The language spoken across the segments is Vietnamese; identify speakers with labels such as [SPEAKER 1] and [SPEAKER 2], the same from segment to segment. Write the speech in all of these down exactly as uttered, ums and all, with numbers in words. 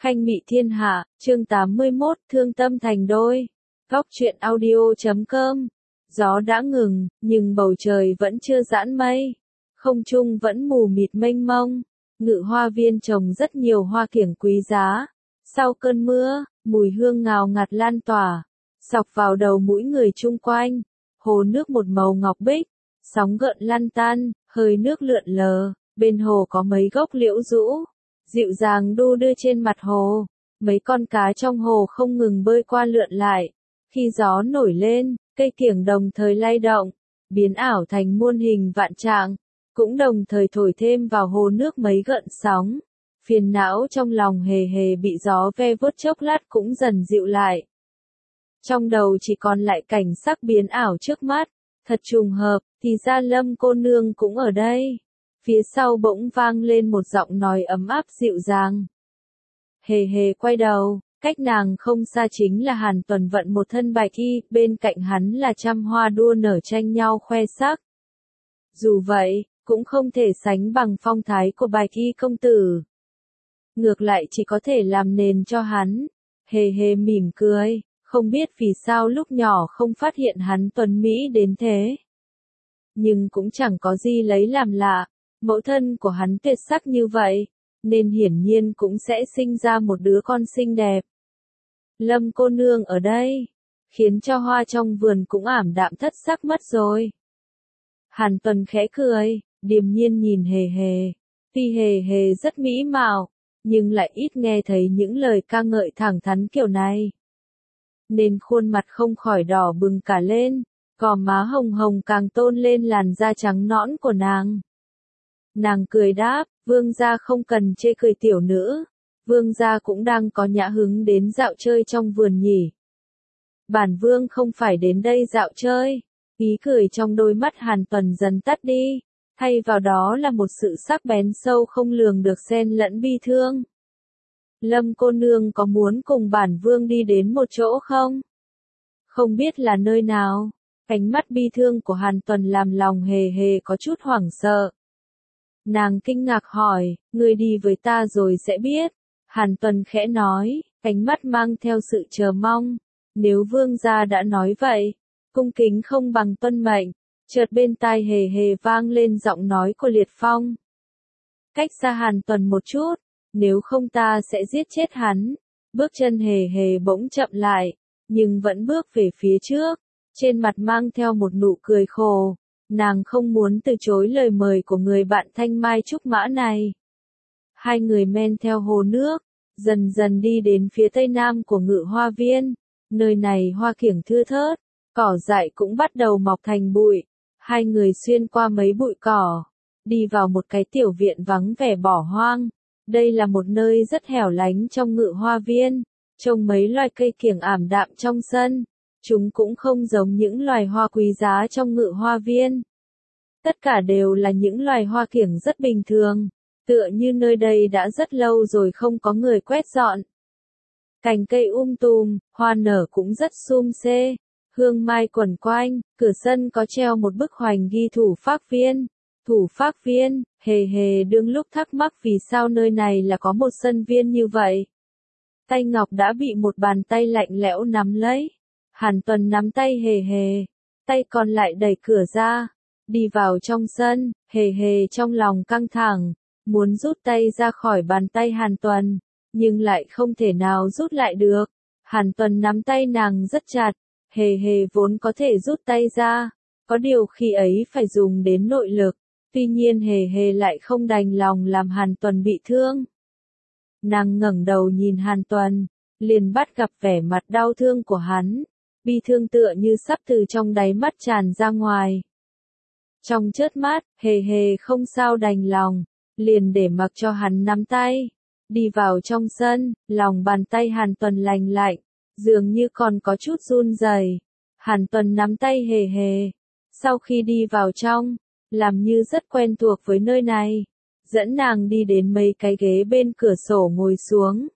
[SPEAKER 1] Khanh Mị Thiên Hạ, chương tám mươi mốt, Thương Tâm Thành Đôi. Góc truyện audio chấm com. Gió đã ngừng, nhưng bầu trời vẫn chưa giãn mây. Không trung vẫn mù mịt mênh mông. Ngự hoa viên trồng rất nhiều hoa kiểng quý giá. Sau cơn mưa, mùi hương ngào ngạt lan tỏa, xộc vào đầu mũi người chung quanh. Hồ nước một màu ngọc bích, sóng gợn lăn tăn, hơi nước lượn lờ. Bên hồ có mấy gốc liễu rũ, dịu dàng đu đưa trên mặt hồ. Mấy con cá trong hồ không ngừng bơi qua lượn lại. Khi gió nổi lên, cây kiểng đồng thời lay động, biến ảo thành muôn hình vạn trạng, cũng đồng thời thổi thêm vào hồ nước mấy gợn sóng. Phiền não trong lòng hề hề bị gió ve vuốt chốc lát cũng dần dịu lại. Trong đầu chỉ còn lại cảnh sắc biến ảo trước mắt. Thật trùng hợp, thì ra Lâm cô nương cũng ở đây. Phía sau bỗng vang lên một giọng nói ấm áp dịu dàng. Hề hề quay đầu, cách nàng không xa chính là Hàn Tuần vận một thân bạch y, bên cạnh hắn là trăm hoa đua nở tranh nhau khoe sắc. Dù vậy, cũng không thể sánh bằng phong thái của bạch y công tử. Ngược lại chỉ có thể làm nền cho hắn. Hề hề mỉm cười, không biết vì sao lúc nhỏ không phát hiện hắn tuấn mỹ đến thế. Nhưng cũng chẳng có gì lấy làm lạ. Mẫu thân của hắn tuyệt sắc như vậy, nên hiển nhiên cũng sẽ sinh ra một đứa con xinh đẹp. Lâm cô nương ở đây, khiến cho hoa trong vườn cũng ảm đạm thất sắc mất rồi. Hàn Tuần khẽ cười, điềm nhiên nhìn hề hề. Tuy hề hề rất mỹ mạo, nhưng lại ít nghe thấy những lời ca ngợi thẳng thắn kiểu này. Nên khuôn mặt không khỏi đỏ bừng cả lên, gò má hồng hồng càng tôn lên làn da trắng nõn của nàng. Nàng cười đáp, vương gia không cần chê cười tiểu nữ, vương gia cũng đang có nhã hứng đến dạo chơi trong vườn nhỉ. Bản vương không phải đến đây dạo chơi. Ý cười trong đôi mắt Hàn Tuần dần tắt đi, thay vào đó là một sự sắc bén sâu không lường được xen lẫn bi thương. Lâm cô nương có muốn cùng bản vương đi đến một chỗ không? Không biết là nơi nào? Ánh mắt bi thương của Hàn Tuần làm lòng hề hề có chút hoảng sợ. Nàng kinh ngạc hỏi, ngươi đi với ta rồi sẽ biết. Hàn Tuần khẽ nói, ánh mắt mang theo sự chờ mong. Nếu vương gia đã nói vậy, cung kính không bằng tuân mệnh. Chợt bên tai hề hề vang lên giọng nói của Liệt Phong. Cách xa Hàn Tuần một chút, nếu không ta sẽ giết chết hắn. Bước chân hề hề bỗng chậm lại, nhưng vẫn bước về phía trước, trên mặt mang theo một nụ cười khổ. Nàng không muốn từ chối lời mời của người bạn thanh mai trúc mã này. Hai người men theo hồ nước, dần dần đi đến phía tây nam của ngự hoa viên. Nơi này hoa kiểng thưa thớt, cỏ dại cũng bắt đầu mọc thành bụi. Hai người xuyên qua mấy bụi cỏ, đi vào một cái tiểu viện vắng vẻ bỏ hoang. Đây là một nơi rất hẻo lánh trong ngự hoa viên, trồng mấy loài cây kiểng ảm đạm trong sân. Chúng cũng không giống những loài hoa quý giá trong ngự hoa viên. Tất cả đều là những loài hoa kiểng rất bình thường, tựa như nơi đây đã rất lâu rồi không có người quét dọn. Cành cây um tùm, hoa nở cũng rất sum xê, hương mai quẩn quanh, cửa sân có treo một bức hoành ghi thủ phác viên. Thủ phác viên, hề hề đương lúc thắc mắc vì sao nơi này là có một sân viên như vậy. Tay ngọc đã bị một bàn tay lạnh lẽo nắm lấy. Hàn Tuần nắm tay hề hề, tay còn lại đẩy cửa ra, đi vào trong sân. Hề hề trong lòng căng thẳng, muốn rút tay ra khỏi bàn tay Hàn Tuần, nhưng lại không thể nào rút lại được. Hàn Tuần nắm tay nàng rất chặt, hề hề vốn có thể rút tay ra, có điều khi ấy phải dùng đến nội lực, tuy nhiên hề hề lại không đành lòng làm Hàn Tuần bị thương. Nàng ngẩng đầu nhìn Hàn Tuần, liền bắt gặp vẻ mặt đau thương của hắn. Bi thương tựa như sắp từ trong đáy mắt tràn ra ngoài. Trong chớp mắt, hề hề không sao đành lòng, liền để mặc cho hắn nắm tay. Đi vào trong sân, lòng bàn tay Hàn Tuần lành lạnh, dường như còn có chút run rẩy. Hàn Tuần nắm tay hề hề. Sau khi đi vào trong, làm như rất quen thuộc với nơi này, dẫn nàng đi đến mấy cái ghế bên cửa sổ ngồi xuống.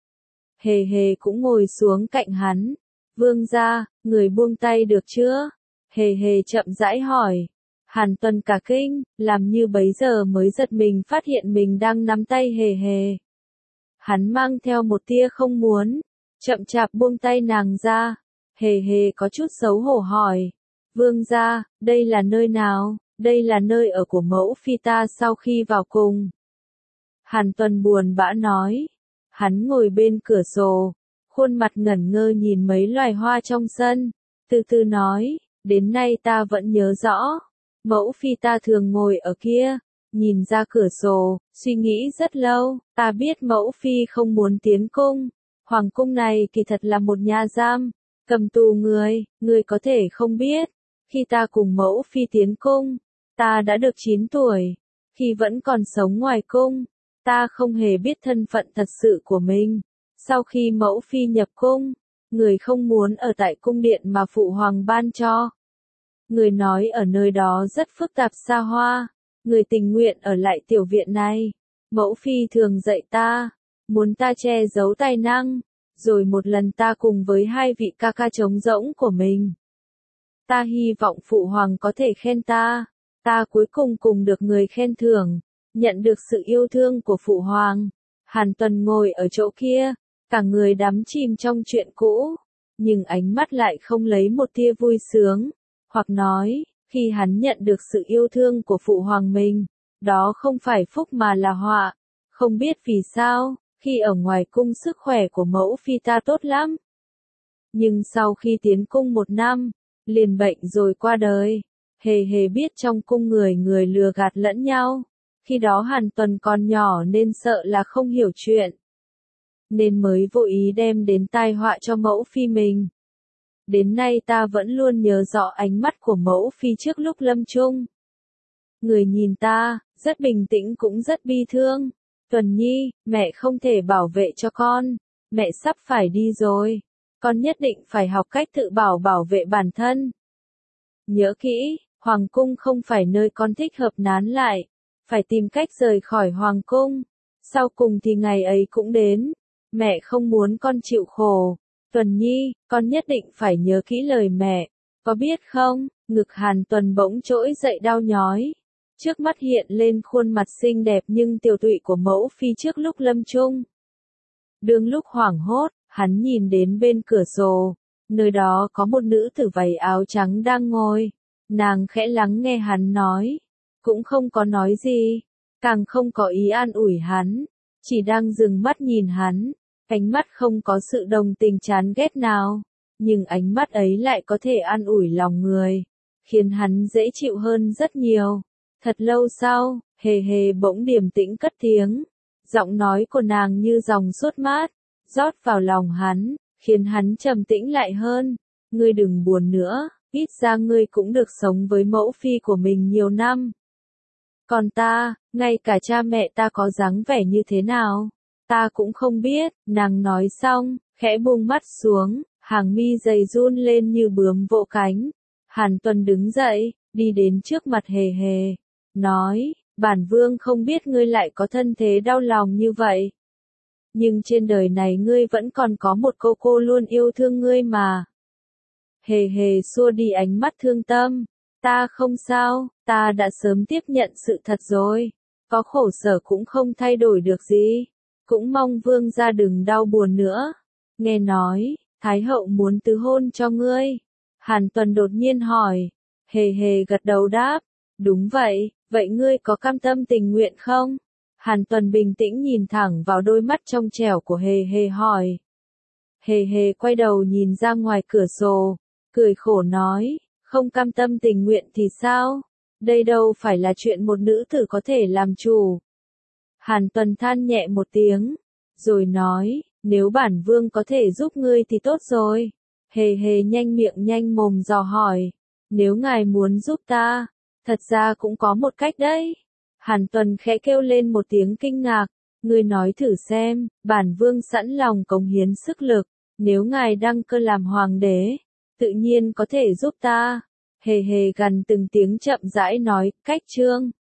[SPEAKER 1] Hề hề cũng ngồi xuống cạnh hắn. Vương gia, người buông tay được chưa? Hề hề chậm rãi hỏi. Hàn Tuần cả kinh, làm như bấy giờ mới giật mình phát hiện mình đang nắm tay hề hề. Hắn mang theo một tia không muốn, chậm chạp buông tay nàng ra, hề hề có chút xấu hổ hỏi, vương gia, đây là nơi nào, đây là nơi ở của mẫu phi ta sau khi vào cùng. Hàn Tuần buồn bã nói, hắn ngồi bên cửa sổ, khuôn mặt ngẩn ngơ nhìn mấy loài hoa trong sân, từ từ nói, đến nay ta vẫn nhớ rõ, mẫu phi ta thường ngồi ở kia, nhìn ra cửa sổ, suy nghĩ rất lâu, ta biết mẫu phi không muốn tiến cung, hoàng cung này kỳ thật là một nhà giam, cầm tù người, người có thể không biết, khi ta cùng mẫu phi tiến cung, ta đã được chín tuổi, khi vẫn còn sống ngoài cung, ta không hề biết thân phận thật sự của mình, sau khi mẫu phi nhập cung, người không muốn ở tại cung điện mà phụ hoàng ban cho. Người nói ở nơi đó rất phức tạp xa hoa, người tình nguyện ở lại tiểu viện này. Mẫu phi thường dạy ta, muốn ta che giấu tài năng, rồi một lần ta cùng với hai vị ca ca trống rỗng của mình. Ta hy vọng phụ hoàng có thể khen ta, ta cuối cùng cùng được người khen thưởng, nhận được sự yêu thương của phụ hoàng. Hàn Tuần ngồi ở chỗ kia, cả người đắm chìm trong chuyện cũ, nhưng ánh mắt lại không lấy một tia vui sướng, hoặc nói, khi hắn nhận được sự yêu thương của phụ hoàng mình, đó không phải phúc mà là họa, không biết vì sao, khi ở ngoài cung sức khỏe của mẫu phi ta tốt lắm. Nhưng sau khi tiến cung một năm, liền bệnh rồi qua đời, hề hề biết trong cung người người lừa gạt lẫn nhau, khi đó Hàn Tuần còn nhỏ nên sợ là không hiểu chuyện, nên mới vô ý đem đến tai họa cho mẫu phi mình. Đến nay ta vẫn luôn nhớ rõ ánh mắt của mẫu phi trước lúc lâm chung. Người nhìn ta, rất bình tĩnh cũng rất bi thương. Tuần Nhi, mẹ không thể bảo vệ cho con, mẹ sắp phải đi rồi, con nhất định phải học cách tự bảo bảo vệ bản thân. Nhớ kỹ, hoàng cung không phải nơi con thích hợp nán lại, phải tìm cách rời khỏi hoàng cung. Sau cùng thì ngày ấy cũng đến, mẹ không muốn con chịu khổ. Tuần Nhi, con nhất định phải nhớ kỹ lời mẹ, có biết không? Ngực Hàn Tuần bỗng trỗi dậy đau nhói. Trước mắt hiện lên khuôn mặt xinh đẹp nhưng tiều tụy của mẫu phi trước lúc lâm chung. Đương lúc hoảng hốt, hắn nhìn đến bên cửa sổ, nơi đó có một nữ tử váy áo trắng đang ngồi. Nàng khẽ lắng nghe hắn nói, cũng không có nói gì, càng không có ý an ủi hắn, chỉ đang dừng mắt nhìn hắn. Ánh mắt không có sự đồng tình chán ghét nào, nhưng ánh mắt ấy lại có thể an ủi lòng người, khiến hắn dễ chịu hơn rất nhiều. Thật lâu sau, hề hề bỗng điềm tĩnh cất tiếng, giọng nói của nàng như dòng sốt mát, rót vào lòng hắn, khiến hắn trầm tĩnh lại hơn. Ngươi đừng buồn nữa, ít ra ngươi cũng được sống với mẫu phi của mình nhiều năm. Còn ta, ngay cả cha mẹ ta có dáng vẻ như thế nào, ta cũng không biết. Nàng nói xong, khẽ buông mắt xuống, hàng mi dày run lên như bướm vỗ cánh. Hàn Tuần đứng dậy, đi đến trước mặt hề hề, nói, bản vương không biết ngươi lại có thân thế đau lòng như vậy. Nhưng trên đời này ngươi vẫn còn có một cô cô luôn yêu thương ngươi mà. Hề hề xua đi ánh mắt thương tâm, ta không sao, ta đã sớm tiếp nhận sự thật rồi, có khổ sở cũng không thay đổi được gì. Cũng mong vương gia đừng đau buồn nữa. Nghe nói, Thái hậu muốn tứ hôn cho ngươi. Hàn Tuần đột nhiên hỏi. Hề hề gật đầu đáp. Đúng vậy, vậy ngươi có cam tâm tình nguyện không? Hàn Tuần bình tĩnh nhìn thẳng vào đôi mắt trong trẻo của hề hề hỏi. Hề hề quay đầu nhìn ra ngoài cửa sổ, cười khổ nói, không cam tâm tình nguyện thì sao? Đây đâu phải là chuyện một nữ tử có thể làm chủ. Hàn Tuần than nhẹ một tiếng, rồi nói, nếu bản vương có thể giúp ngươi thì tốt rồi. Hề hề nhanh miệng nhanh mồm dò hỏi, nếu ngài muốn giúp ta, thật ra cũng có một cách đấy. Hàn Tuần khẽ kêu lên một tiếng kinh ngạc, ngươi nói thử xem, bản vương sẵn lòng cống hiến sức lực, nếu ngài đăng cơ làm hoàng đế, tự nhiên có thể giúp ta. Hề hề gần từng tiếng chậm rãi nói, cách chương.